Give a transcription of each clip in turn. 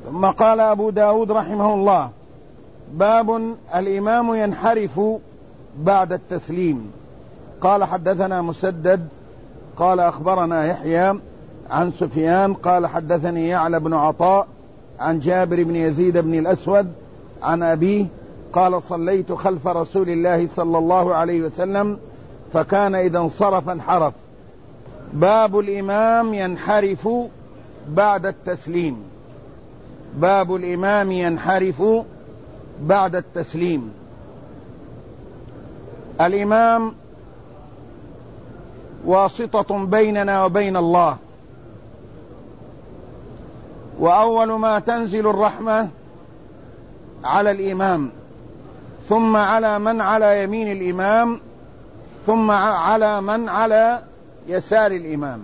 ثم قال أبو داود رحمه الله: باب الإمام ينحرف بعد التسليم. قال: حدثنا مسدد قال أخبرنا يحيى عن سفيان قال حدثني يعلى بن عطاء عن جابر بن يزيد بن الأسود عن أبيه قال: صليت خلف رسول الله صلى الله عليه وسلم فكان إذا انصرف انحرف. باب الإمام ينحرف بعد التسليم. باب الإمام ينحرف بعد التسليم. الإمام واسطة بيننا وبين الله، وأول ما تنزل الرحمة على الإمام، ثم على من على يمين الإمام، ثم على من على يسار الإمام.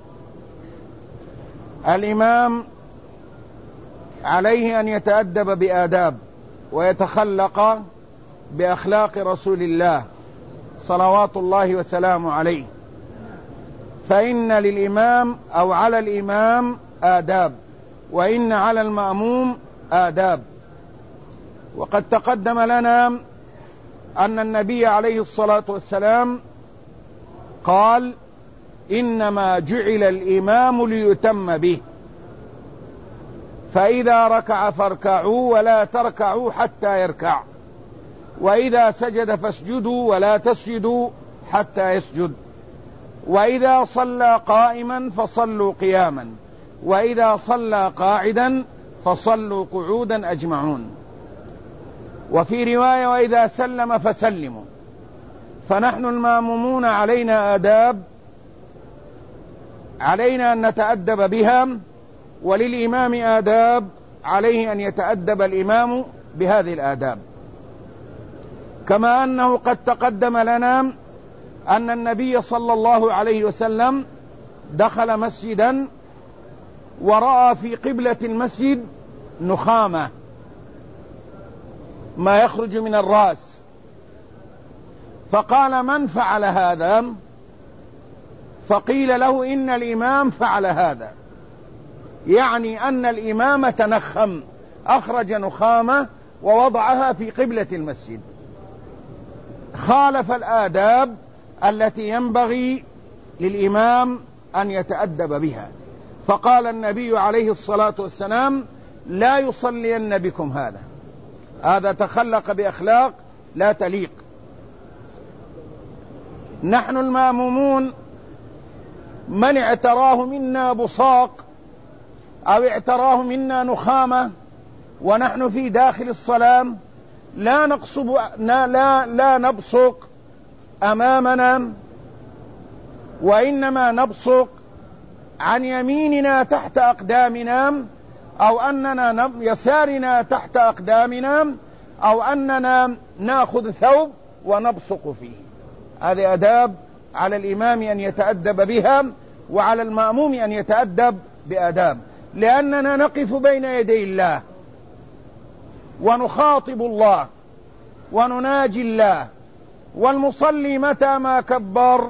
الإمام عليه أن يتأدب بآداب ويتخلق بأخلاق رسول الله صلوات الله وسلامه عليه، فإن للإمام أو على الإمام آداب، وإن على المأموم آداب. وقد تقدم لنا أن النبي عليه الصلاة والسلام قال: إنما جعل الإمام ليتم به، فإذا ركع فاركعوا ولا تركعوا حتى يركع، وإذا سجد فاسجدوا ولا تسجدوا حتى يسجد، وإذا صلى قائما فصلوا قياما، وإذا صلى قاعدا فصلوا قعودا أجمعون. وفي رواية: وإذا سلم فسلموا. فنحن المامومون علينا آداب علينا أن نتأدب بها، وللإمام آداب عليه أن يتأدب الإمام بهذه الآداب. كما أنه قد تقدم لنا أن النبي صلى الله عليه وسلم دخل مسجدا ورأى في قبلة المسجد نخامة ما يخرج من الرأس، فقال: من فعل هذا؟ فقيل له: إن الإمام فعل هذا، يعني أن الإمام تنخم، أخرج نخامة ووضعها في قبلة المسجد، خالف الآداب التي ينبغي للإمام أن يتأدب بها. فقال النبي عليه الصلاة والسلام: لا يصلين بكم هذا تخلق بأخلاق لا تليق. نحن المامومون من اعتراه منا بصاق أو اعتراه منا نخامة ونحن في داخل الصلاة لا نبصق أمامنا، وإنما نبصق عن يميننا تحت أقدامنا، أو أننا يسارنا تحت أقدامنا، أو أننا نأخذ ثوب ونبصق فيه. هذه آداب على الإمام أن يتأدب بها، وعلى المأموم أن يتأدب بآداب، لأننا نقف بين يدي الله ونخاطب الله ونناجي الله، والمصلي متى ما كبر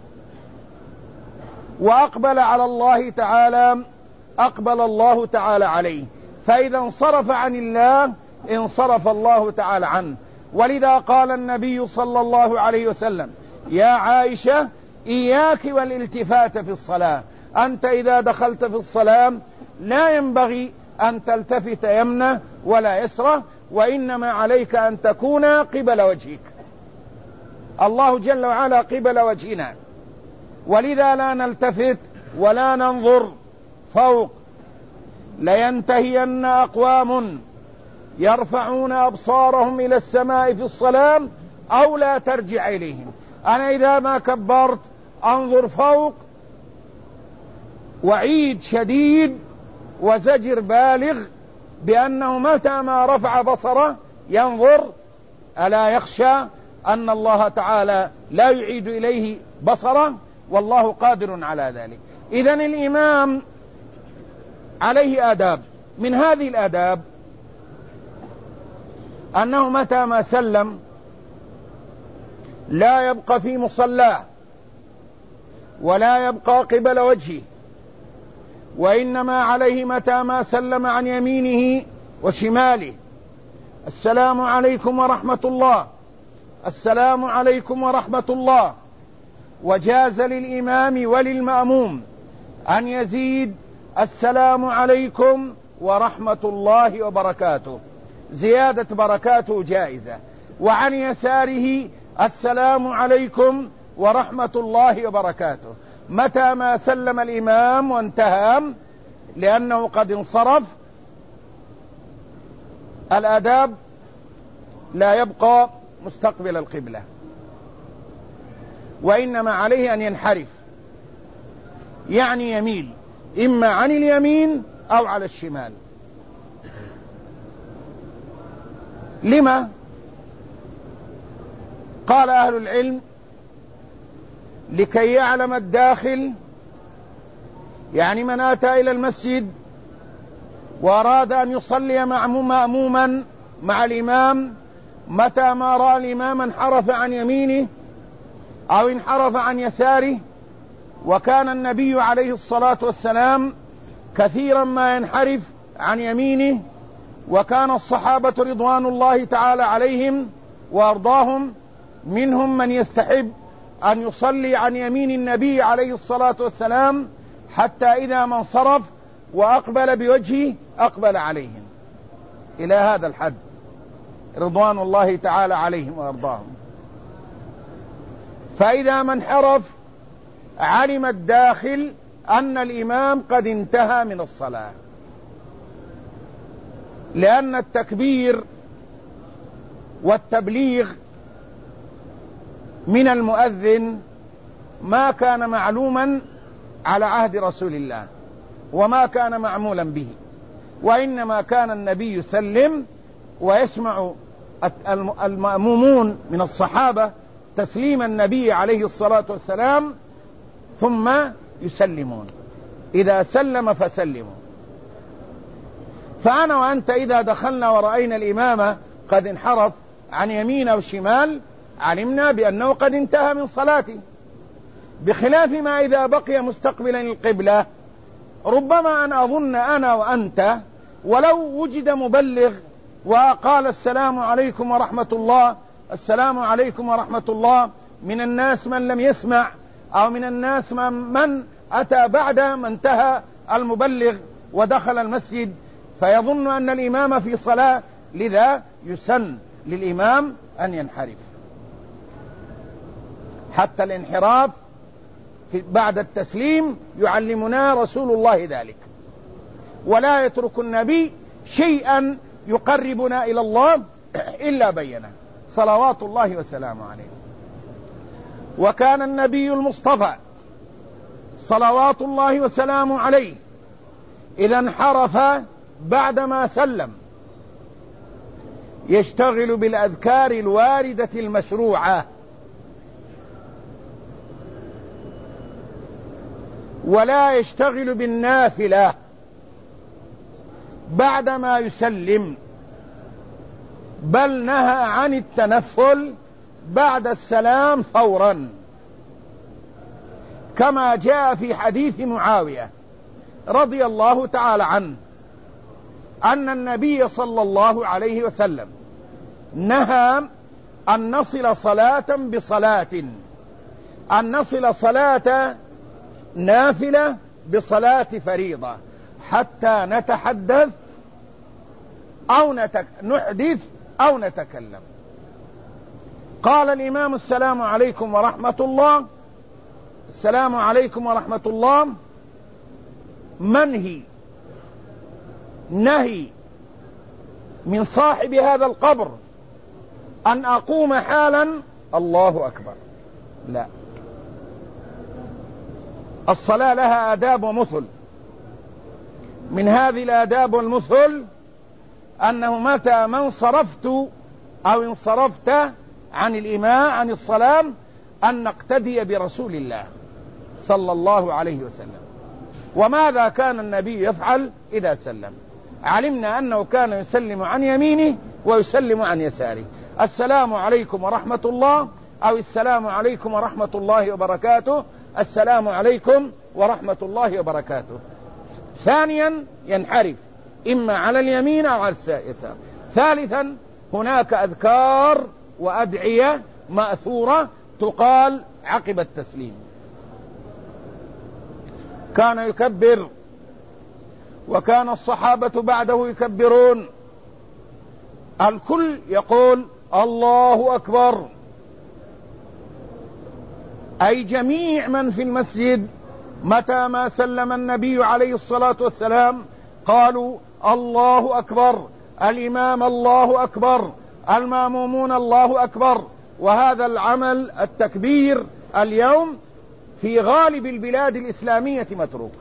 وأقبل على الله تعالى أقبل الله تعالى عليه، فإذا انصرف عن الله انصرف الله تعالى عنه. ولذا قال النبي صلى الله عليه وسلم: يا عائشة إياك والالتفات في الصلاة، أنت إذا دخلت في الصلاة لا ينبغي أن تلتفت يمنى ولا يسرى، وإنما عليك أن تكون قبل وجهك، الله جل وعلا قبل وجهنا، ولذا لا نلتفت ولا ننظر فوق. لينتهين أقوام يرفعون أبصارهم إلى السماء في الصلاة أو لا ترجع إليهم. أنا إذا ما كبرت أنظر فوق، وعيد شديد وزجر بالغ بأنه متى ما رفع بصره ينظر، ألا يخشى أن الله تعالى لا يعيد إليه بصره، والله قادر على ذلك. إذن الإمام عليه آداب. من هذه الآداب أنه متى ما سلم لا يبقى في مصلاه ولا يبقى قبل وجهه، وإنما عليه متى ما سلم عن يمينه وشماله: السلام عليكم ورحمة الله، السلام عليكم ورحمة الله. وجاز للإمام وللمأموم أن يزيد: السلام عليكم ورحمة الله وبركاته، زيادة بركاته جائزة. وعن يساره: السلام عليكم ورحمة الله وبركاته، متى ما سلم الإمام وانتهى، لأنه قد انصرف. الآداب: لا يبقى مستقبل القبلة، وإنما عليه أن ينحرف، يعني يميل إما عن اليمين أو على الشمال. لما؟ قال أهل العلم: لكي يعلم الداخل، يعني من أتى إلى المسجد وأراد أن يصلي مأموما مع الإمام، متى ما رأى الإمام انحرف عن يمينه أو انحرف عن يساره. وكان النبي عليه الصلاة والسلام كثيرا ما ينحرف عن يمينه، وكان الصحابة رضوان الله تعالى عليهم وأرضاهم منهم من يستحب أن يصلي عن يمين النبي عليه الصلاة والسلام، حتى إذا ما انصرف وأقبل بوجهه أقبل عليهم، إلى هذا الحد رضوان الله تعالى عليهم وأرضاهم. فإذا ما انحرف علم الداخل أن الإمام قد انتهى من الصلاة، لأن التكبير والتبليغ من المؤذن ما كان معلوما على عهد رسول الله وما كان معمولا به، وإنما كان النبي يسلم ويسمع المأمومون من الصحابة تسليم النبي عليه الصلاة والسلام ثم يسلمون، إذا سلم فسلموا. فأنا وأنت إذا دخلنا ورأينا الإمام قد انحرف عن يمين أو شمال علمنا بأنه قد انتهى من صلاته، بخلاف ما إذا بقي مستقبلا القبلة. ربما أن أظن أنا وأنت ولو وجد مبلغ وقال السلام عليكم ورحمة الله، السلام عليكم ورحمة الله، من الناس من لم يسمع أو من الناس من أتى بعد ما انتهى المبلغ ودخل المسجد، فيظن أن الإمام في صلاة، لذا يسن للإمام أن ينحرف. حتى الانحراف بعد التسليم يعلمنا رسول الله ذلك، ولا يترك النبي شيئا يقربنا إلى الله إلا بينه صلوات الله وسلامه عليه. وكان النبي المصطفى صلوات الله وسلامه عليه إذا انحرف بعدما سلم يشتغل بالأذكار الواردة المشروعة، ولا يشتغل بالنافلة بعدما يسلم، بل نهى عن التنفل بعد السلام فورا، كما جاء في حديث معاوية رضي الله تعالى عنه أن النبي صلى الله عليه وسلم نهى أن نصل صلاة بصلاة، أن نصل صلاة نافلة بصلاة فريضة حتى نتحدث أو نحدث أو نتكلم. قال الإمام: السلام عليكم ورحمة الله، السلام عليكم ورحمة الله، منهي نهي من صاحب هذا القبر أن أقوم حالا الله أكبر، لا، الصلاة لها آداب ومثل. من هذه الآداب والمثل أنه متى ما انصرفت أو انصرفت عن الإمام عن الصلاة أن نقتدي برسول الله صلى الله عليه وسلم. وماذا كان النبي يفعل إذا سلم؟ علمنا أنه كان يسلم عن يمينه ويسلم عن يساره: السلام عليكم ورحمة الله، أو السلام عليكم ورحمة الله وبركاته، السلام عليكم ورحمة الله وبركاته. ثانيا ينحرف إما على اليمين أو على اليسار. ثالثا هناك أذكار وأدعية مأثورة تقال عقب التسليم. كان يكبر وكان الصحابة بعده يكبرون، الكل يقول الله أكبر، أي جميع من في المسجد متى ما سلم النبي عليه الصلاة والسلام قالوا الله أكبر، الإمام الله أكبر، المأمومون الله أكبر. وهذا العمل التكبير اليوم في غالب البلاد الإسلامية متروك.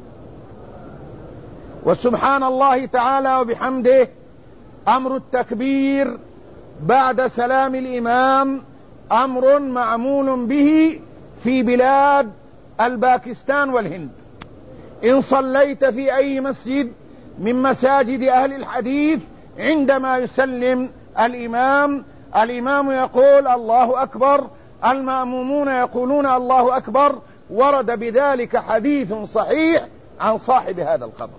وسبحان الله تعالى وبحمده أمر التكبير بعد سلام الإمام أمر معمول به في بلاد الباكستان والهند. إن صليت في أي مسجد من مساجد أهل الحديث عندما يسلم الإمام يقول الله أكبر، المأمومون يقولون الله أكبر. ورد بذلك حديث صحيح عن صاحب هذا القبر.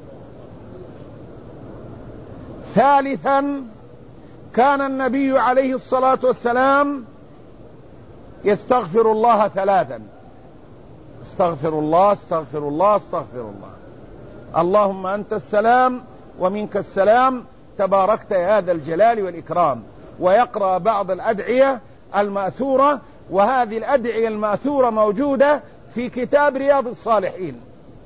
ثالثا كان النبي عليه الصلاة والسلام يستغفر الله ثلاثا: استغفر الله استغفر الله استغفر الله، اللهم أنت السلام ومنك السلام تباركت يا ذا الجلال والإكرام. ويقرأ بعض الأدعية المأثورة، وهذه الأدعية المأثورة موجودة في كتاب رياض الصالحين،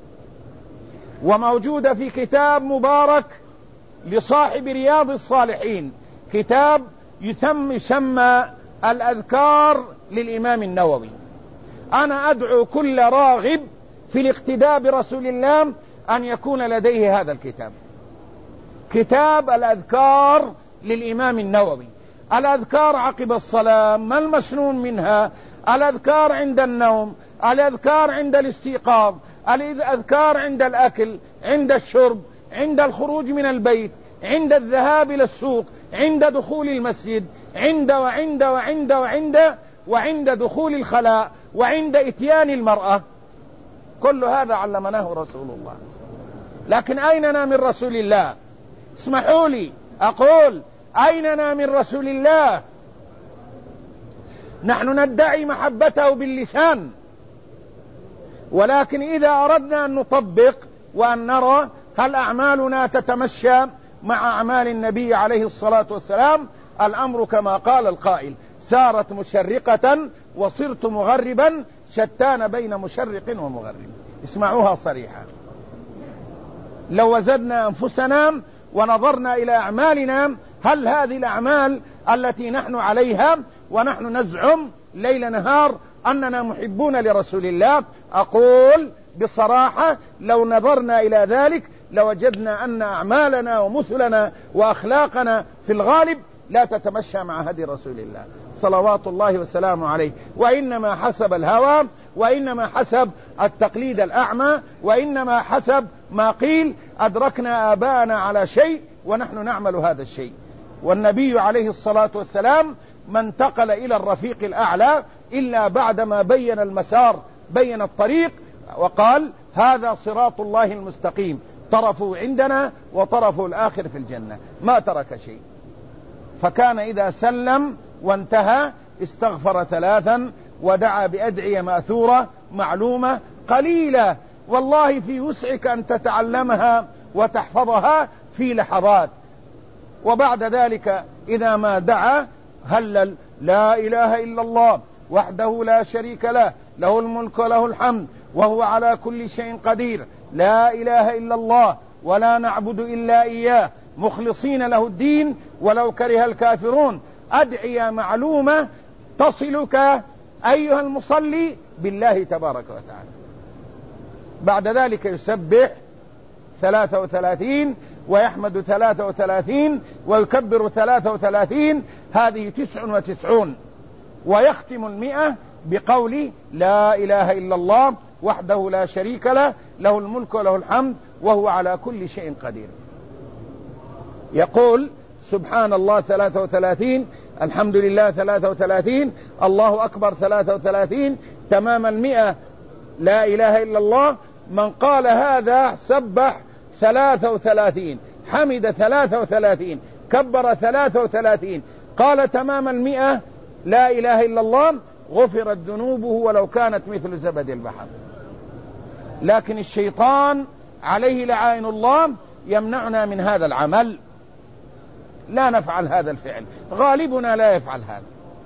وموجودة في كتاب مبارك لصاحب رياض الصالحين، كتاب يسمى الأذكار للإمام النووي. أنا أدعو كل راغب في الاقتداء برسول الله أن يكون لديه هذا الكتاب، كتاب الأذكار للإمام النووي. الأذكار عقب الصلاة، ما المسنون منها، الأذكار عند النوم، الأذكار عند الاستيقاظ، الأذكار عند الأكل، عند الشرب، عند الخروج من البيت، عند الذهاب إلى السوق، عند دخول المسجد، وعند دخول الخلاء، وعند إتيان المرأة. كل هذا علمناه رسول الله. لكن أيننا من رسول الله؟ اسمحوا لي أقول أيننا من رسول الله؟ نحن ندعي محبته باللسان، ولكن إذا أردنا أن نطبق وأن نرى هل أعمالنا تتمشى مع أعمال النبي عليه الصلاة والسلام، الأمر كما قال القائل: سارت مشرقة وصرت مغربا، شتان بين مشرق ومغرب. اسمعوها صريحة. لو وزدنا أنفسنا ونظرنا إلى أعمالنا، هل هذه الأعمال التي نحن عليها ونحن نزعم ليل نهار أننا محبون لرسول الله، أقول بصراحة لو نظرنا إلى ذلك لوجدنا أن أعمالنا ومثلنا وأخلاقنا في الغالب لا تتمشى مع هدي رسول الله صلوات الله وسلامه عليه، وإنما حسب الهوى، وإنما حسب التقليد الأعمى، وإنما حسب ما قيل أدركنا آباءنا على شيء ونحن نعمل هذا الشيء. والنبي عليه الصلاة والسلام ما انتقل إلى الرفيق الأعلى إلا بعدما بين المسار، بين الطريق، وقال: هذا صراط الله المستقيم، طرفه عندنا وطرفه الآخر في الجنة. ما ترك شيء. فكان إذا سلم وانتهى استغفر ثلاثا ودعا بأدعية مأثورة معلومة قليلة، والله في وسعك أن تتعلمها وتحفظها في لحظات. وبعد ذلك إذا ما دعا هلل: لا إله إلا الله وحده لا شريك له، له الملك وله الحمد وهو على كل شيء قدير، لا إله إلا الله ولا نعبد إلا إياه مخلصين له الدين ولو كره الكافرون. أدعية معلومة تصلك أيها المصلي بالله تبارك وتعالى. بعد ذلك يسبح 33 ويحمد 33 ويكبر 33، هذه 99، ويختم 100 بقول: لا إله إلا الله وحده لا شريك له، له الملك وله الحمد وهو على كل شيء قدير. يقول: سبحان الله 33، الحمد لله 33، الله أكبر 33، تمام 100 لا إله إلا الله من قال هذا سبح 33، حمد 33، كبر 33، قال تمام 100 لا إله إلا الله، غفرت ذنوبه ولو كانت مثل زبد البحر. لكن الشيطان عليه لعائن الله يمنعنا من هذا العمل، لا نفعل هذا الفعل، غالبنا لا يفعل هذا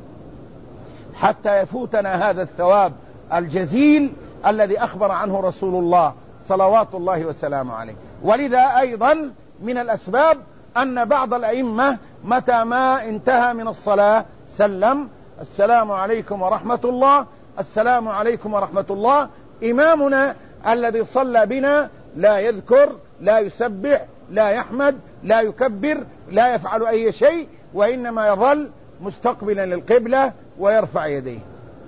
حتى يفوتنا هذا الثواب الجزيل الذي أخبر عنه رسول الله صلوات الله وسلامه عليه. ولذا أيضا من الأسباب أن بعض الأئمة متى ما انتهى من الصلاة سلم: السلام عليكم ورحمة الله، السلام عليكم ورحمة الله. إمامنا الذي صلى بنا لا يذكر، لا يسبح، لا يحمد، لا يكبر، لا يفعل أي شيء، وإنما يظل مستقبلا للقبلة ويرفع يديه.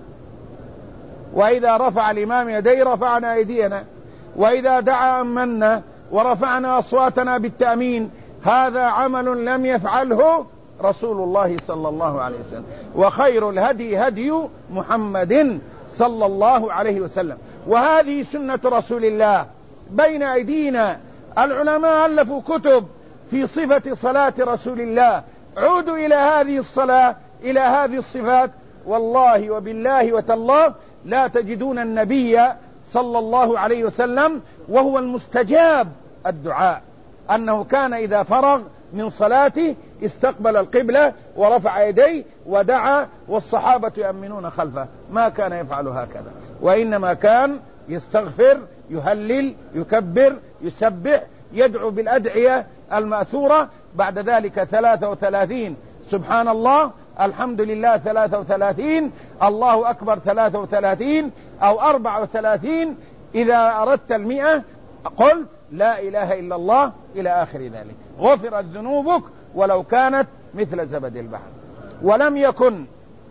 وإذا رفع الإمام يديه رفعنا أيدينا، وإذا دعا أمنا ورفعنا أصواتنا بالتأمين. هذا عمل لم يفعله رسول الله صلى الله عليه وسلم. وخير الهدي هدي محمد صلى الله عليه وسلم، وهذه سنة رسول الله بين أيدينا. العلماء ألفوا كتب في صفة صلاة رسول الله، عودوا إلى هذه الصلاة، إلى هذه الصفات، والله وبالله وتالله لا تجدون النبي صلى الله عليه وسلم وهو المستجاب الدعاء أنه كان إذا فرغ من صلاته استقبل القبلة ورفع يديه ودعا، والصحابة يؤمنون خلفه. ما كان يفعل هكذا، وإنما كان يستغفر، يهلل، يكبر، يسبح، يدعو بالأدعية المأثورة. بعد ذلك 33 سبحان الله، الحمد لله 33، الله أكبر 33 أو 34. إذا أردت 100 قلت لا إله إلا الله إلى آخر ذلك، غفرت ذنوبك ولو كانت مثل زبد البحر. ولم يكن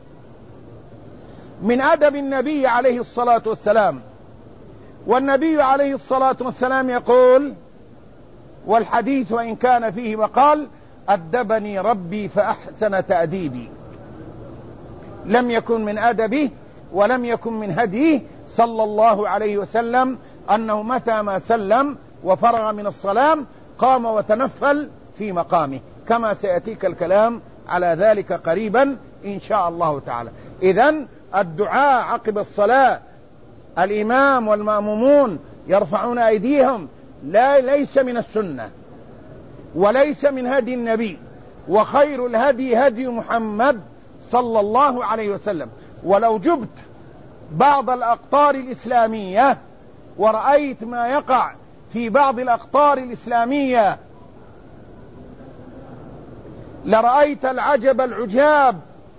من أدب النبي عليه الصلاة والسلام، والنبي عليه الصلاة والسلام يقول، والحديث وإن كان فيه مقال: أدبني ربي فأحسن تأديبي. لم يكن من أدبه ولم يكن من هديه صلى الله عليه وسلم أنه متى ما سلم وفرغ من الصلاة قام وتنفل في مقامه، كما سيأتيك الكلام على ذلك قريبا إن شاء الله تعالى. إذن الدعاء عقب الصلاة، الإمام والمأمومون يرفعون أيديهم، ليس من السنة وليس من هدي النبي، وخير الهدي هدي محمد صلى الله عليه وسلم. ولو جبت بعض الأقطار الإسلامية ورأيت ما يقع في بعض الأقطار الإسلامية لرأيت العجب العجاب،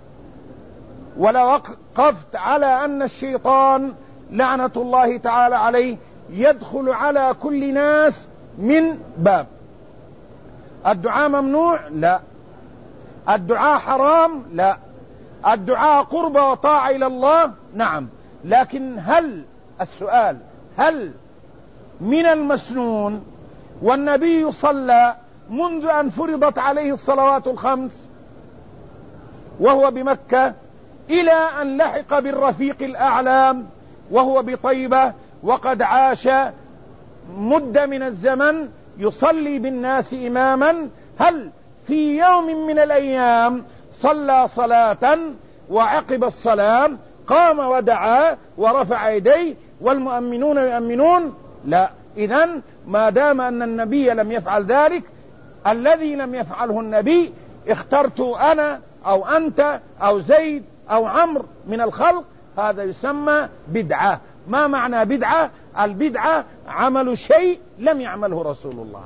ولوقفت على أن الشيطان لعنة الله تعالى عليه يدخل على كل ناس من باب. الدعاء ممنوع؟ لا. الدعاء حرام؟ لا. الدعاء قربة وطاعة إلى الله؟ نعم. لكن السؤال هل من المسنون والنبي صلى منذ أن فرضت عليه الصلوات الخمس وهو بمكة إلى أن لحق بالرفيق الأعلى وهو بطيبة، وقد عاش مدة من الزمن يصلي بالناس إماما، هل في يوم من الأيام صلى صلاة وعقب الصلاة قام ودعا ورفع يديه والمؤمنون يؤمنون؟ لا. إذن ما دام أن النبي لم يفعل ذلك، الذي لم يفعله النبي اخترت أنا أو أنت أو زيد أو عمرو من الخلق، هذا يسمى بدعة. ما معنى بدعة؟ البدعة عمل شيء لم يعمله رسول الله.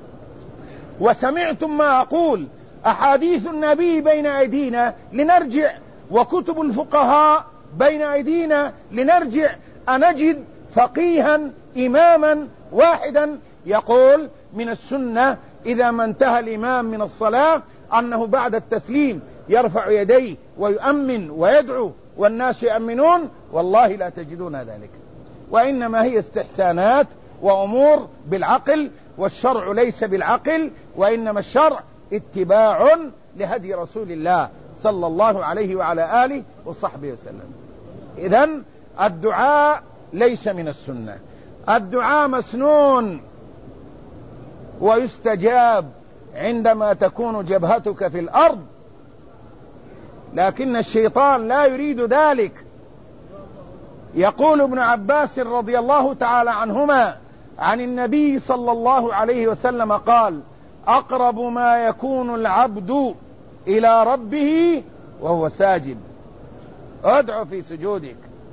وسمعتم ما أقول، أحاديث النبي بين أيدينا لنرجع، وكتب الفقهاء بين أيدينا لنرجع، أنجد فقيها إماما واحدا يقول من السنة إذا ما انتهى الإمام من الصلاة أنه بعد التسليم يرفع يديه ويؤمن ويدعو والناس يؤمنون. والله لا تجدون ذلك، وإنما هي استحسانات وأمور بالعقل، والشرع ليس بالعقل، وإنما الشرع اتباع لهدي رسول الله صلى الله عليه وعلى آله وصحبه وسلم. إذن الدعاء ليس من السنة. الدعاء مسنون ويستجاب عندما تكون جبهتك في الأرض، لكن الشيطان لا يريد ذلك. يقول ابن عباس رضي الله تعالى عنهما عن النبي صلى الله عليه وسلم قال: أقرب ما يكون العبد إلى ربه وهو ساجد، ادعو في سجودك.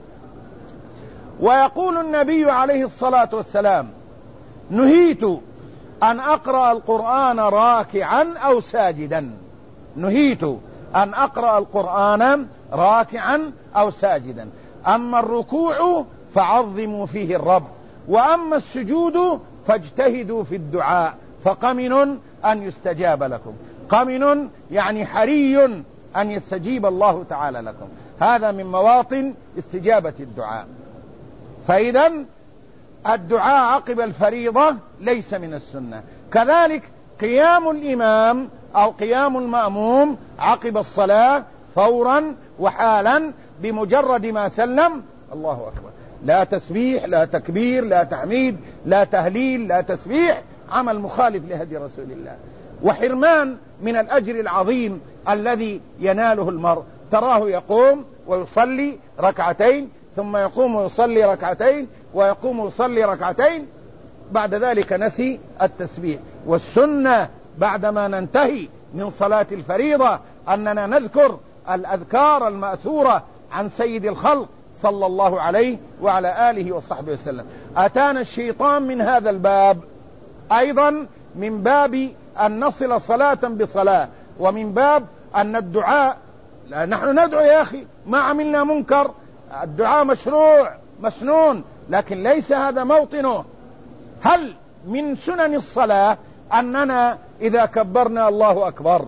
ويقول النبي عليه الصلاة والسلام: نهيت أن أقرأ القرآن راكعا أو ساجدا، نهيت أن أقرأ القرآن راكعا أو ساجدا. أما الركوع فعظموا فيه الرب، وأما السجود فاجتهدوا في الدعاء، فقمن أن يستجاب لكم. قمن يعني حري أن يستجيب الله تعالى لكم. هذا من مواطن استجابة الدعاء. فإذا الدعاء عقب الفريضة ليس من السنة. كذلك قيام الإمام أو قيام المأموم عقب الصلاة فورا وحالا بمجرد ما سلم الله أكبر، لا تسبيح لا تكبير لا تحميد لا تهليل لا تسبيح، عمل مخالف لهدي رسول الله، وحرمان من الأجر العظيم الذي يناله المرء. تراه يقوم ويصلي ركعتين، ثم يقوم ويصلي ركعتين، ويقوم ويصلي ركعتين، بعد ذلك نسي التسبيح. والسنة بعدما ننتهي من صلاة الفريضة أننا نذكر الأذكار المأثورة عن سيد الخلق صلى الله عليه وعلى آله وصحبه وسلم. أتانا الشيطان من هذا الباب أيضا، من باب أن نصل صلاة بصلاة، ومن باب أن الدعاء، نحن ندعو يا أخي ما عملنا منكر، الدعاء مشروع مسنون، لكن ليس هذا موطنه. هل من سنن الصلاة أننا إذا كبرنا الله أكبر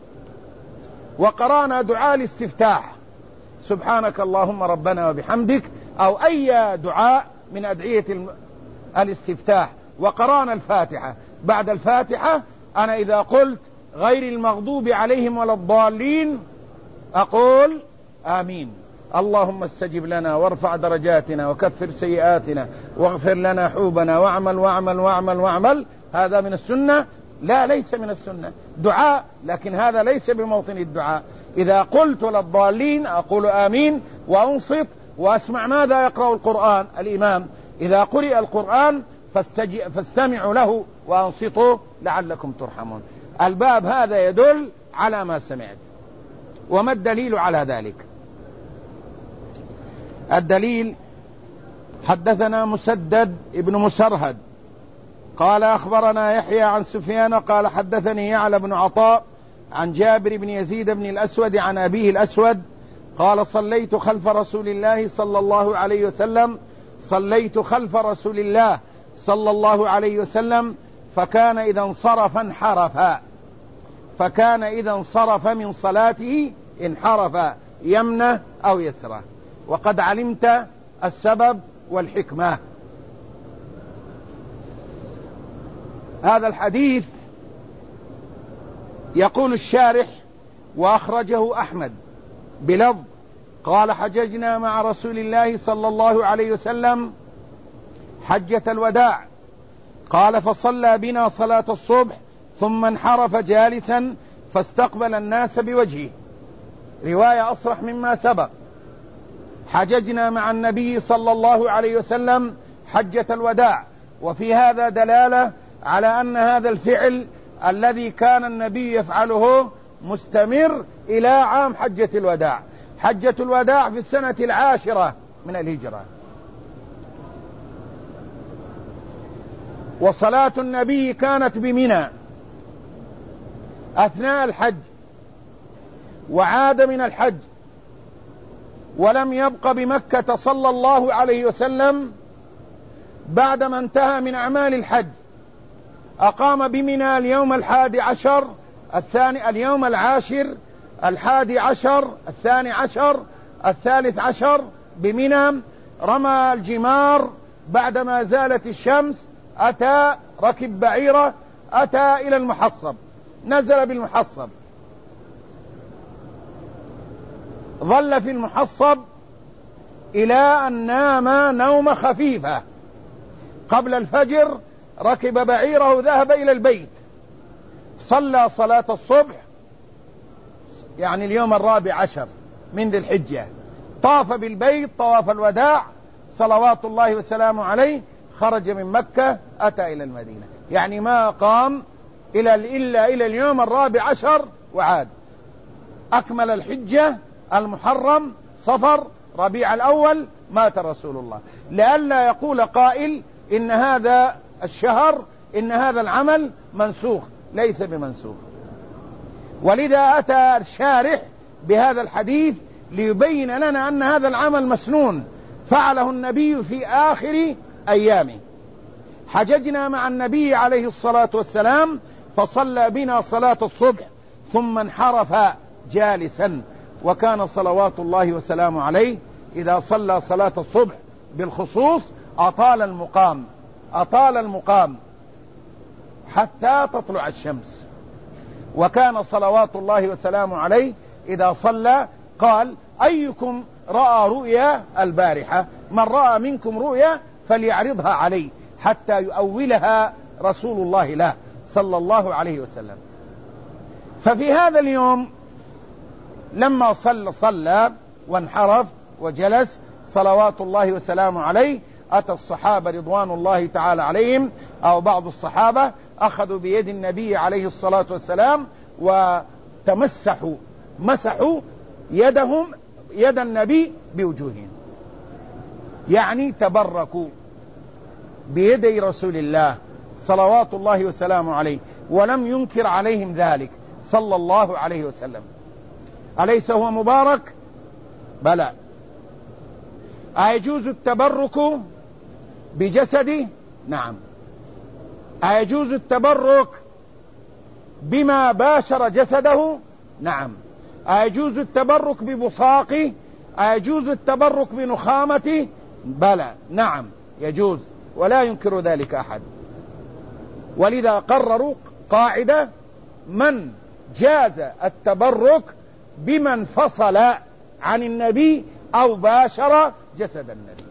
وقرأنا دعاء الاستفتاح سبحانك اللهم ربنا وبحمدك، أو أي دعاء من أدعية الاستفتاح، وقرأنا الفاتحة، بعد الفاتحة أنا إذا قلت غير المغضوب عليهم ولا الضالين أقول آمين، اللهم استجب لنا وارفع درجاتنا وكفر سيئاتنا واغفر لنا حوبنا واعمل واعمل واعمل واعمل. هذا من السنة؟ لا، ليس من السنة. دعاء، لكن هذا ليس بموطن الدعاء. إذا قلت للضالين أقول آمين وأنصت وأسمع ماذا يقرأ القرآن الإمام. إذا قرئ القرآن فاستمعوا له وأنصتوا لعلكم ترحمون. الباب هذا يدل على ما سمعت. وما الدليل على ذلك؟ الدليل: حدثنا مسدد ابن مسرهد قال أخبرنا يحيى عن سفيان قال حدثني يعلى بن عطاء عن جابر بن يزيد بن الأسود عن أبيه الأسود قال صليت خلف رسول الله صلى الله عليه وسلم، صليت خلف رسول الله صلى الله عليه وسلم فكان إذا انصرف انحرف، فكان إذا انصرف من صلاته انحرف يمنه أو يسره. وقد علمت السبب والحكمة. هذا الحديث يقول الشارح: وأخرجه أحمد بلفظ قال حججنا مع رسول الله صلى الله عليه وسلم حجة الوداع، قال فصلى بنا صلاة الصبح ثم انحرف جالسا فاستقبل الناس بوجهه. رواية أصرح مما سبق. حججنا مع النبي صلى الله عليه وسلم حجة الوداع، وفي هذا دلالة على أن هذا الفعل الذي كان النبي يفعله مستمر إلى عام حجة الوداع. حجة الوداع في السنة 10 من الهجرة. وصلاة النبي كانت بمنى أثناء الحج، وعاد من الحج ولم يبق بمكة صلى الله عليه وسلم بعدما انتهى من أعمال الحج. أقام بمنى اليوم 11 الثاني، اليوم 10 11 12 13 بمنى، رمى الجمار بعدما زالت الشمس، أتى ركب بعيرة، أتى إلى المحصب، نزل بالمحصب، ظل في المحصب إلى أن نام نومة خفيفة، قبل الفجر ركب بعيره ذهب إلى البيت، صلى صلاة الصبح يعني اليوم 14 من ذي الحجة، طاف بالبيت طواف الوداع صلوات الله وسلامه عليه، خرج من مكة أتى إلى المدينة، يعني ما قام إلا إلى اليوم 14 وعاد. أكمل الحجة، المحرم، صفر، ربيع الأول، مات رسول الله، لئلا يقول قائل إن هذا الشهر إن هذا العمل منسوخ، ليس بمنسوخ. ولذا أتى الشارح بهذا الحديث ليبين لنا أن هذا العمل مسنون فعله النبي في آخر أيامه. حججنا مع النبي عليه الصلاة والسلام فصلى بنا صلاة الصبح ثم انحرف جالسا، وكان صلوات الله وسلامه عليه إذا صلى صلاة الصبح بالخصوص أطال المقام حتى تطلع الشمس. وكان صلوات الله وسلامه عليه إذا صلى قال: أيكم رأى رؤيا البارحة؟ من رأى منكم رؤيا فليعرضها عليه، حتى يؤولها رسول الله له صلى الله عليه وسلم. ففي هذا اليوم لما صلى وانحرف وجلس صلوات الله وسلامه عليه، أتى الصحابة رضوان الله تعالى عليهم أو بعض الصحابة أخذوا بيد النبي عليه الصلاة والسلام مسحوا يد النبي بوجوههم، يعني تبركوا بيدي رسول الله صلوات الله وسلامه عليه، ولم ينكر عليهم ذلك صلى الله عليه وسلم. أليس هو مبارك؟ بلى. أيجوز التبرك بجسده؟ نعم. أيجوز التبرك بما باشر جسده؟ نعم. أيجوز التبرك ببصاقه؟ أيجوز التبرك بنخامته؟ بلى، نعم يجوز، ولا ينكر ذلك أحد. ولذا قرروا قاعدة: من جاز التبرك بمن فصل عن النبي أو باشر جسد النبي.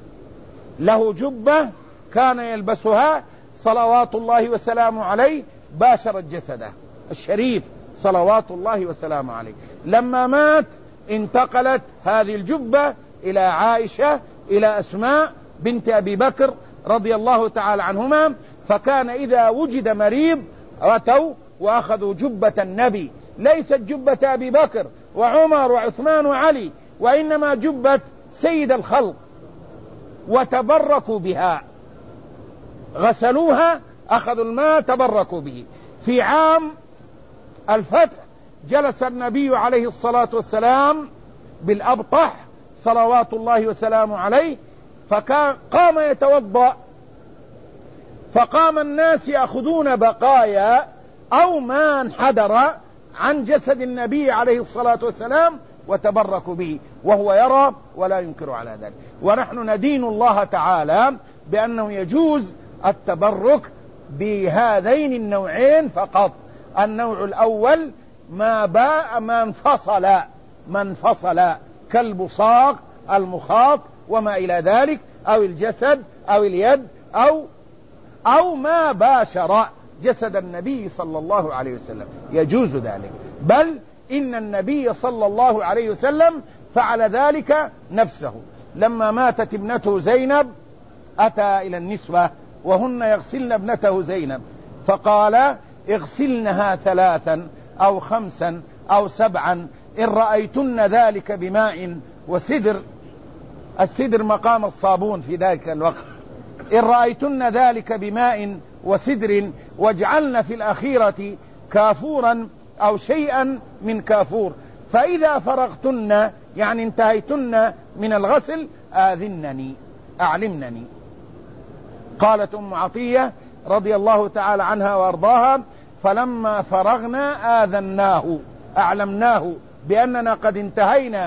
له جبة كان يلبسها صلوات الله وسلامه عليه، باشرت جسده الشريف صلوات الله وسلامه عليه. لما مات انتقلت هذه الجبة إلى عائشة، إلى أسماء بنت أبي بكر رضي الله تعالى عنهما، فكان إذا وجد مريض أتوا وأخذوا جبة النبي، ليست جبة أبي بكر وعمر وعثمان وعلي، وإنما جبة سيد الخلق، وتبركوا بها، غسلوها، أخذوا الماء تبركوا به. في عام الفتح جلس النبي عليه الصلاة والسلام بالأبطح صلوات الله وسلامه عليه، فقام يتوضأ، فقام الناس يأخذون بقايا أو ما انحدر عن جسد النبي عليه الصلاة والسلام وتبركوا به، وهو يرى ولا ينكر على ذلك. ونحن ندين الله تعالى بأنه يجوز التبرك بهذين النوعين فقط. النوع الأول ما انفصل كالبصاق، المخاط وما إلى ذلك، أو الجسد أو اليد أو ما باشر جسد النبي صلى الله عليه وسلم، يجوز ذلك. بل إن النبي صلى الله عليه وسلم فعل ذلك نفسه. لما ماتت ابنته زينب أتى إلى النسوة وهن يغسلن ابنته زينب، فقال: اغسلنها 3 أو 5 أو 7 إن رأيتن ذلك بماء وسدر، السدر مقام الصابون في ذلك الوقت، إن رأيتن ذلك بماء وسدر، واجعلن في الأخيرة كافورا أو شيئا من كافور، فإذا فرغتن يعني انتهيتن من الغسل آذنني، أعلمنني. قالت أم عطية رضي الله تعالى عنها وأرضاها: فلما فرغنا آذناه، أعلمناه بأننا قد انتهينا.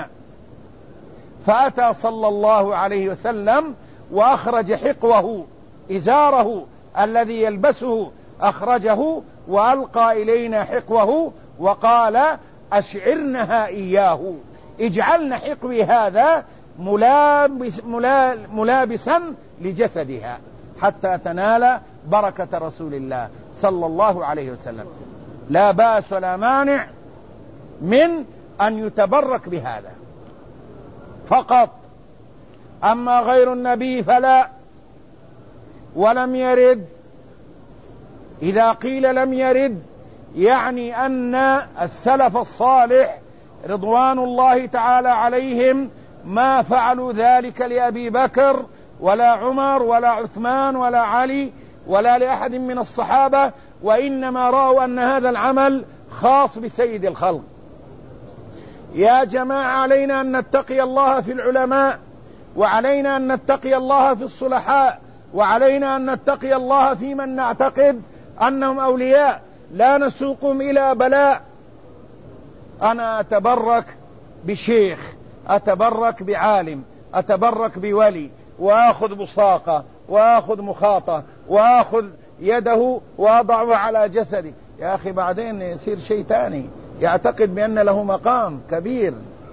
فأتى صلى الله عليه وسلم وأخرج حقوه، إزاره الذي يلبسه أخرجه وألقى إلينا حقوه، وقال: أشعرنها إياه، اجعلن حقوي هذا ملابسا لجسدها، حتى تنال بركة رسول الله صلى الله عليه وسلم. لا بأس ولا مانع من أن يتبرك بهذا فقط، أما غير النبي فلا. ولم يرد، إذا قيل لم يرد يعني أن السلف الصالح رضوان الله تعالى عليهم ما فعلوا ذلك لأبي بكر ولا عمر ولا عثمان ولا علي ولا لأحد من الصحابة، وإنما رأوا أن هذا العمل خاص بسيد الخلق. يا جماعة، علينا أن نتقي الله في العلماء، وعلينا أن نتقي الله في الصلحاء، وعلينا أن نتقي الله في من نعتقد أنهم أولياء، لا نسوقهم إلى بلاء. أنا أتبرك بشيخ، أتبرك بعالم، أتبرك بولي، وأخذ بصاقة وأخذ مخاطة وأخذ يده وأضعه على جسدي. يا أخي بعدين يصير شيء تاني، يعتقد بأن له مقام كبير.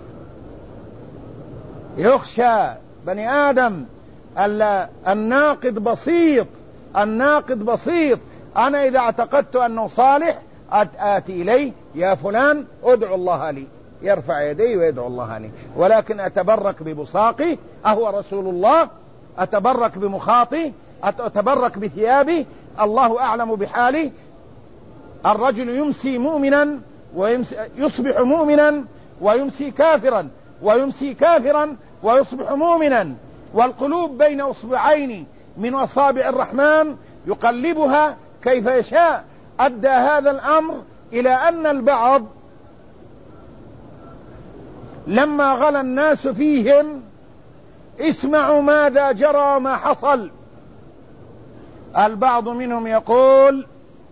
يخشى بني آدم الناقد بسيط، الناقد بسيط. أنا إذا اعتقدت أنه صالح آتي إليه، يا فلان ادعو الله لي، يرفع يديه ويدعو الله لي. ولكن أتبرك ببصاقي أهو رسول الله، أتبرك بمخاطي، أتبرك بثيابي، الله أعلم بحالي. الرجل يمسي مؤمنا ويصبح مؤمنا، ويمسي كافرا، ويمسي كافرا ويصبح مؤمنا، والقلوب بين أصبعين من أصابع الرحمن يقلبها كيف يشاء. أدى هذا الأمر إلى أن البعض لما غلا الناس فيهم اسمعوا ماذا جرى وما حصل. البعض منهم يقول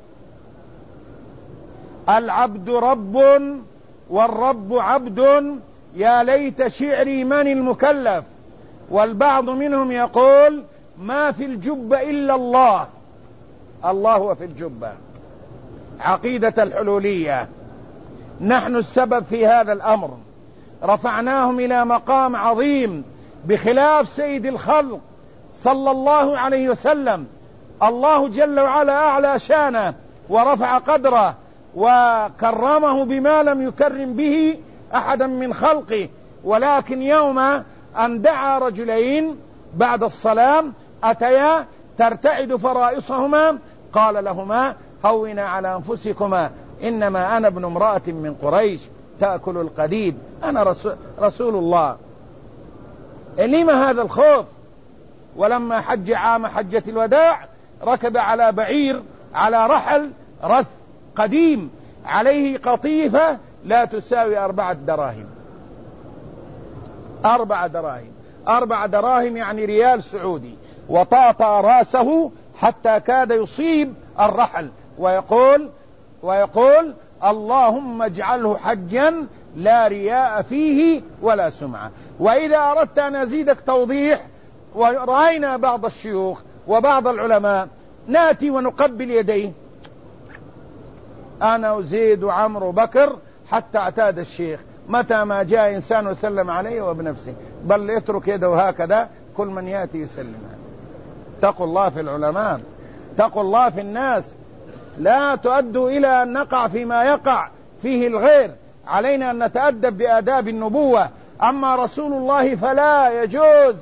العبد رب والرب عبد، يا ليت شعري من المكلف. والبعض منهم يقول ما في الجبة إلا الله، الله هو في الجبة. عقيدة الحلولية، نحن السبب في هذا الأمر، رفعناهم إلى مقام عظيم بخلاف سيد الخلق صلى الله عليه وسلم. الله جل وعلا أعلى شانه ورفع قدره وكرمه بما لم يكرم به أحدا من خلقه. ولكن يوم أن دعا رجلين بعد الصلاة أتيا ترتعد فرائصهما، قال لهما هونا على أنفسكما، إنما أنا ابن امرأة من قريش تأكل القديد، أنا رسول الله. لما هذا الخوف؟ ولما حج عام حجة الوداع ركب على بعير على رحل رث قديم عليه قطيفة لا تساوي 4 دراهم. 4 دراهم، 4 دراهم يعني ريال سعودي. وطاطا راسه حتى كاد يصيب الرحل ويقول اللهم اجعله حجا لا رياء فيه ولا سمعة. وإذا أردت أن أزيدك توضيح، ورأينا بعض الشيوخ وبعض العلماء ناتي ونقبل يديه، أنا وزيد وعمر وبكر حتى اعتاد الشيخ، متى ما جاء إنسان وسلم عليه وبنفسه، بل يترك يده هكذا كل من يأتي يسلم. اتقوا الله في العلماء، اتقوا الله في الناس، لا تؤدوا إلى أن نقع فيما يقع فيه الغير. علينا أن نتأدب بآداب النبوة، أما رسول الله فلا يجوز.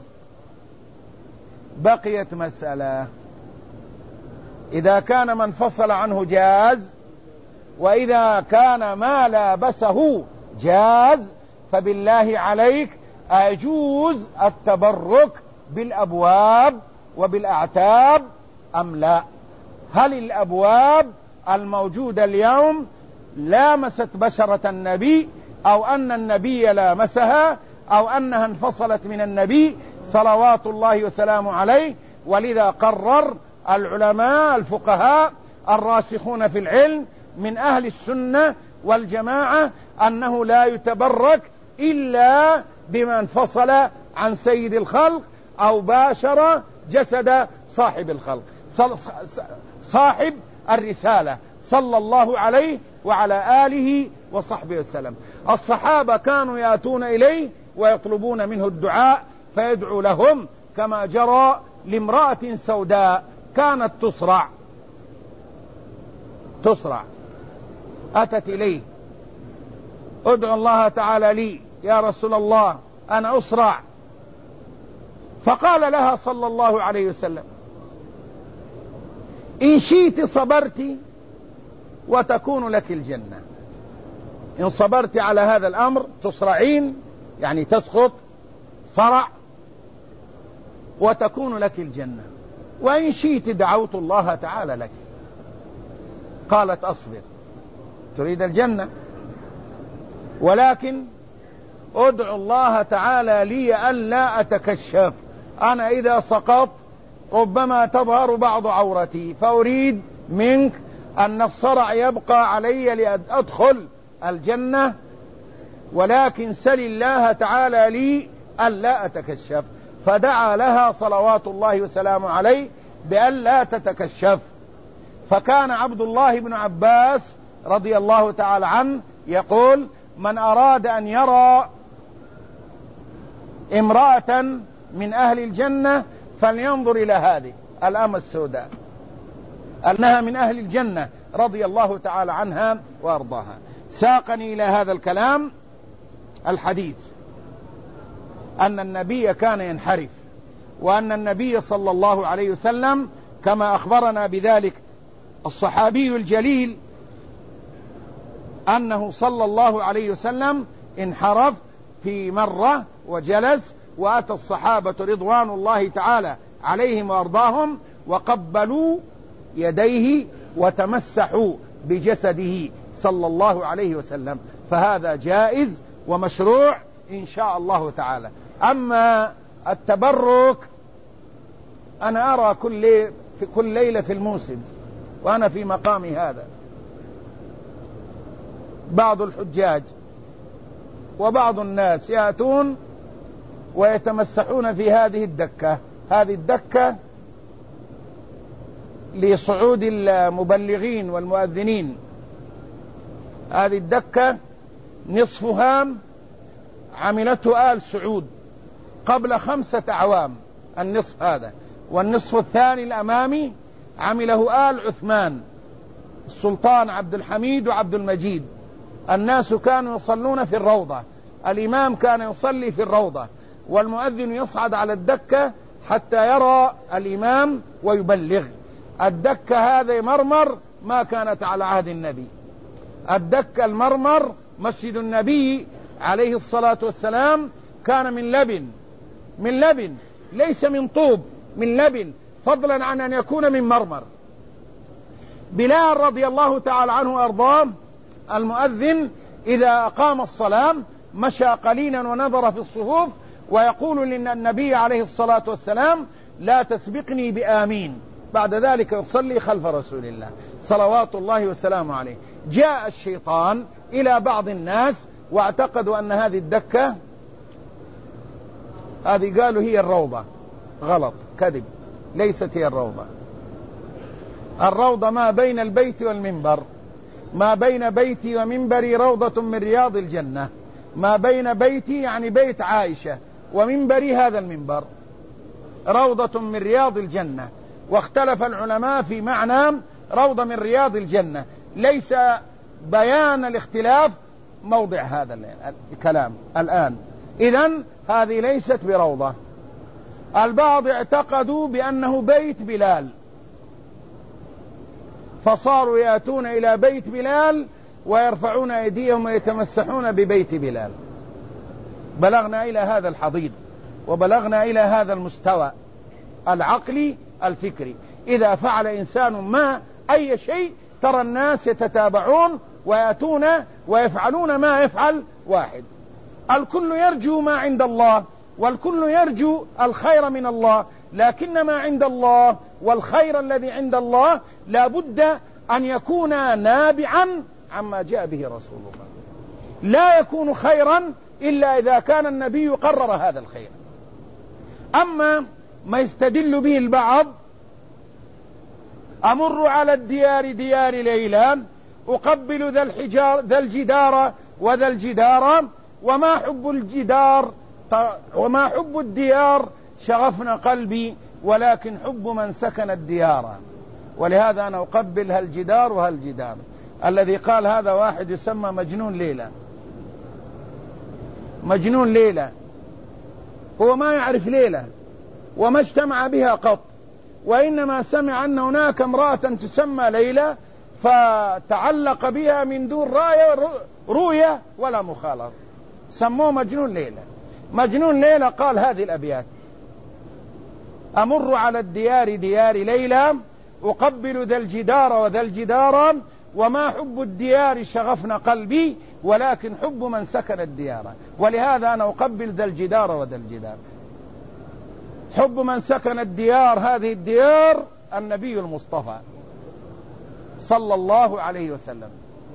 بقيت مسألة، إذا كان من فصل عنه جاز، وإذا كان ما لابسه جاز، فبالله عليك أيجوز التبرك بالأبواب وبالأعتاب أم لا؟ هل الأبواب الموجودة اليوم لامست بشرة النبي، أو أن النبي لامسها، أو أنها انفصلت من النبي صلوات الله وسلامه عليه؟ ولذا قرر العلماء الفقهاء الراسخون في العلم من أهل السنة والجماعة أنه لا يتبرك إلا بما انفصل عن سيد الخلق أو باشر جسد صاحب الخلق، صاحب الرسالة صلى الله عليه وعلى آله وصحبه وسلم. الصحابة كانوا يأتون إليه ويطلبون منه الدعاء فيدعو لهم، كما جرى لامرأة سوداء كانت تصرع أتت إليه: ادعو الله تعالى لي يا رسول الله، أنا أصرع. فقال لها صلى الله عليه وسلم: إن شئت صبرت وتكون لك الجنة. إن صبرت على هذا الأمر تصرعين، يعني تسقط صرع، وتكون لك الجنة، وإن شئت دعوت الله تعالى لك. قالت: أصبر، تريد الجنة، ولكن ادعو الله تعالى لي ألا أتكشف. أنا إذا سقطت ربما تظهر بعض عورتي، فأريد منك أن الصرع يبقى علي لأدخل الجنة، ولكن سل الله تعالى لي ألا أتكشف. فدعا لها صلوات الله وسلامه عليه بألا تتكشف. فكان عبد الله بن عباس رضي الله تعالى عنه يقول: من أراد أن يرى امرأة من أهل الجنة فلينظر إلى هذه الأمة السوداء، أنها من أهل الجنة رضي الله تعالى عنها وأرضاها. ساقني إلى هذا الكلام الحديث أن النبي كان ينحرف، وأن النبي صلى الله عليه وسلم كما أخبرنا بذلك الصحابي الجليل أنه صلى الله عليه وسلم انحرف في مرة وجلس، وأتى الصحابة رضوان الله تعالى عليهم وأرضاهم وقبلوا يديه وتمسحوا بجسده صلى الله عليه وسلم. فهذا جائز ومشروع إن شاء الله تعالى. أما التبرك، أنا أرى كل ليلة في الموسم وأنا في مقامي هذا بعض الحجاج وبعض الناس يأتون ويتمسحون في هذه الدكة. هذه الدكة لصعود المبلغين والمؤذنين. هذه الدكة نصفها عملته آل سعود قبل 5 أعوام، النصف هذا، والنصف الثاني الأمامي عمله آل عثمان، السلطان عبد الحميد وعبد المجيد. الناس كانوا يصلون في الروضة، الإمام كان يصلي في الروضة، والمؤذن يصعد على الدكة حتى يرى الإمام ويبلغ. الدكة هذه مرمر ما كانت على عهد النبي. الدكة المرمر مسجد النبي عليه الصلاة والسلام كان من لبن ليس من طوب، من لبن، فضلا عن أن يكون من مرمر. بلال رضي الله تعالى عنه وأرضاه المؤذن إذا أقام الصلاة مشى قليلا ونظر في الصفوف ويقول للنبي عليه الصلاة والسلام: لا تسبقني بآمين. بعد ذلك يصلي خلف رسول الله صلوات الله وسلامه عليه. جاء الشيطان إلى بعض الناس واعتقدوا أن هذه الدكة هذه قالوا هي الروضة. غلط، كذب، ليست هي الروضة. الروضة ما بين البيت والمنبر، ما بين بيتي ومنبري روضة من رياض الجنة. ما بين بيتي يعني بيت عائشة ومنبري هذا المنبر روضة من رياض الجنة. واختلف العلماء في معنى روضة من رياض الجنة، ليس بيان الاختلاف موضع هذا الكلام الآن. إذن هذه ليست بروضة. البعض اعتقدوا بأنه بيت بلال، فصاروا يأتون إلى بيت بلال ويرفعون أيديهم ويتمسحون ببيت بلال. بلغنا إلى هذا الحضيض وبلغنا إلى هذا المستوى العقلي الفكري. إذا فعل إنسان ما أي شيء ترى الناس يتتابعون ويأتون ويفعلون ما يفعل واحد. الكل يرجو ما عند الله، والكل يرجو الخير من الله، لكن ما عند الله والخير الذي عند الله لا بد أن يكون نابعا عما جاء به رسول الله. لا يكون خيرا إلا إذا كان النبي قرر هذا الخير. أما ما يستدل به البعض: أمر على الديار ديار ليلى أقبل ذا الجدار وذا الجدار وما حب الديار شغفنا قلبي ولكن حب من سكن الديار. ولهذا أنا أقبل هالجدار وهالجدار. الذي قال هذا واحد يسمى مجنون ليلى. مجنون ليلى، هو ما يعرف ليلى وما اجتمع بها قط، وإنما سمع أن هناك امرأة تسمى ليلى فتعلق بها من دون رؤية ولا مخالطة، سموه مجنون ليلى. مجنون ليلى قال هذه الأبيات: أمر على الديار ديار ليلى، أقبل ذا الجدار وذا الجدار، وما حب الديار شغفنا قلبي، ولكن حب من سكن الديار. ولهذا أنا أقبل ذا الجدار وذا الجدار. حب من سكن الديار، هذه الديار النبي المصطفى صلى الله عليه وسلم.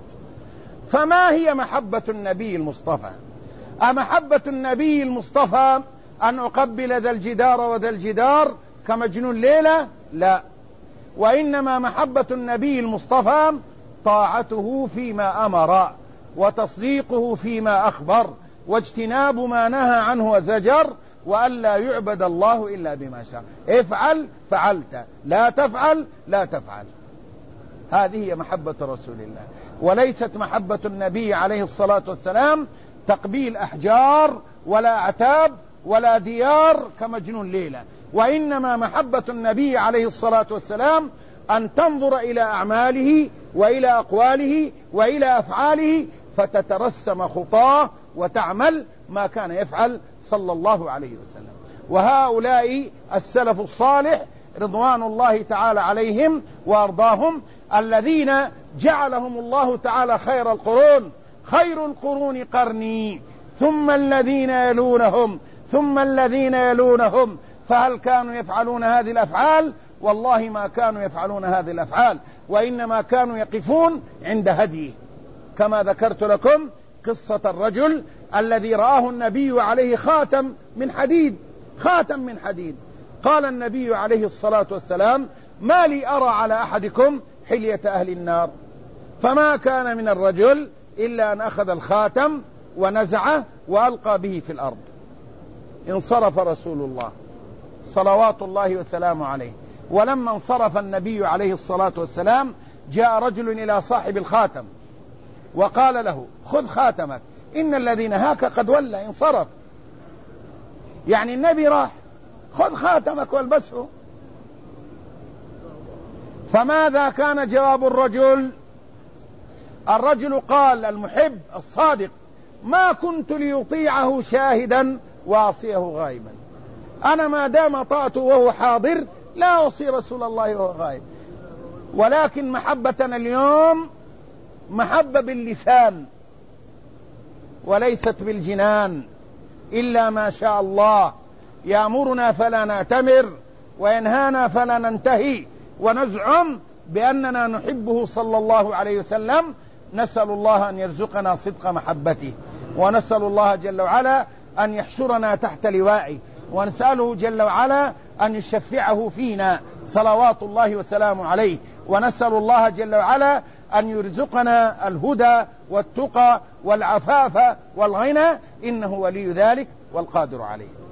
فما هي محبة النبي المصطفى؟ أمحبة النبي المصطفى أن أقبل ذا الجدار وذا الجدار كمجنون ليلى؟ لا، وإنما محبة النبي المصطفى طاعته فيما أمر، وتصديقه فيما أخبر، واجتناب ما نهى عنه وزجر، وألا يعبد الله إلا بما شاء. افعل فعلت، لا تفعل لا تفعل. هذه هي محبة رسول الله. وليست محبة النبي عليه الصلاة والسلام تقبيل أحجار ولا أعتاب ولا ديار كمجنون ليلى، وإنما محبة النبي عليه الصلاة والسلام أن تنظر إلى أعماله وإلى أقواله وإلى أفعاله فتترسم خطاه وتعمل ما كان يفعل صلى الله عليه وسلم. وهؤلاء السلف الصالح رضوان الله تعالى عليهم وأرضاهم، الذين جعلهم الله تعالى خير القرون، خير القرون قرني ثم الذين يلونهم ثم الذين يلونهم. فهل كانوا يفعلون هذه الأفعال؟ والله ما كانوا يفعلون هذه الأفعال، وإنما كانوا يقفون عند هديه. كما ذكرت لكم قصة الرجل الذي رآه النبي عليه خاتم من حديد، خاتم من حديد. قال النبي عليه الصلاة والسلام: ما لي أرى على أحدكم حلية أهل النار. فما كان من الرجل إلا أن أخذ الخاتم ونزعه وألقى به في الأرض. انصرف رسول الله صلوات الله وسلامه عليه. ولما انصرف النبي عليه الصلاة والسلام جاء رجل إلى صاحب الخاتم وقال له: خذ خاتمك، إن الذي نهاك قد ولى، انصرف. يعني النبي راح، خذ خاتمك والبسه. فماذا كان جواب الرجل؟ الرجل قال، المحب الصادق: ما كنت ليطيعه شاهدا وأعصيه غائبا. أنا ما دام طاعته وهو حاضر لا أوصي رسول الله وهو غائب. ولكن محبتنا اليوم محبة باللسان وليست بالجنان، إلا ما شاء الله. يأمرنا فلا نأتمر وينهانا فلا ننتهي، ونزعم بأننا نحبه صلى الله عليه وسلم. نسأل الله أن يرزقنا صدق محبته، ونسأل الله جل وعلا أن يحشرنا تحت لوائه، ونسأله جل وعلا أن يشفعه فينا صلوات الله وسلامه عليه، ونسأل الله جل وعلا أن يرزقنا الهدى والتقى والعفاف والغنى، إنه ولي ذلك والقادر عليه.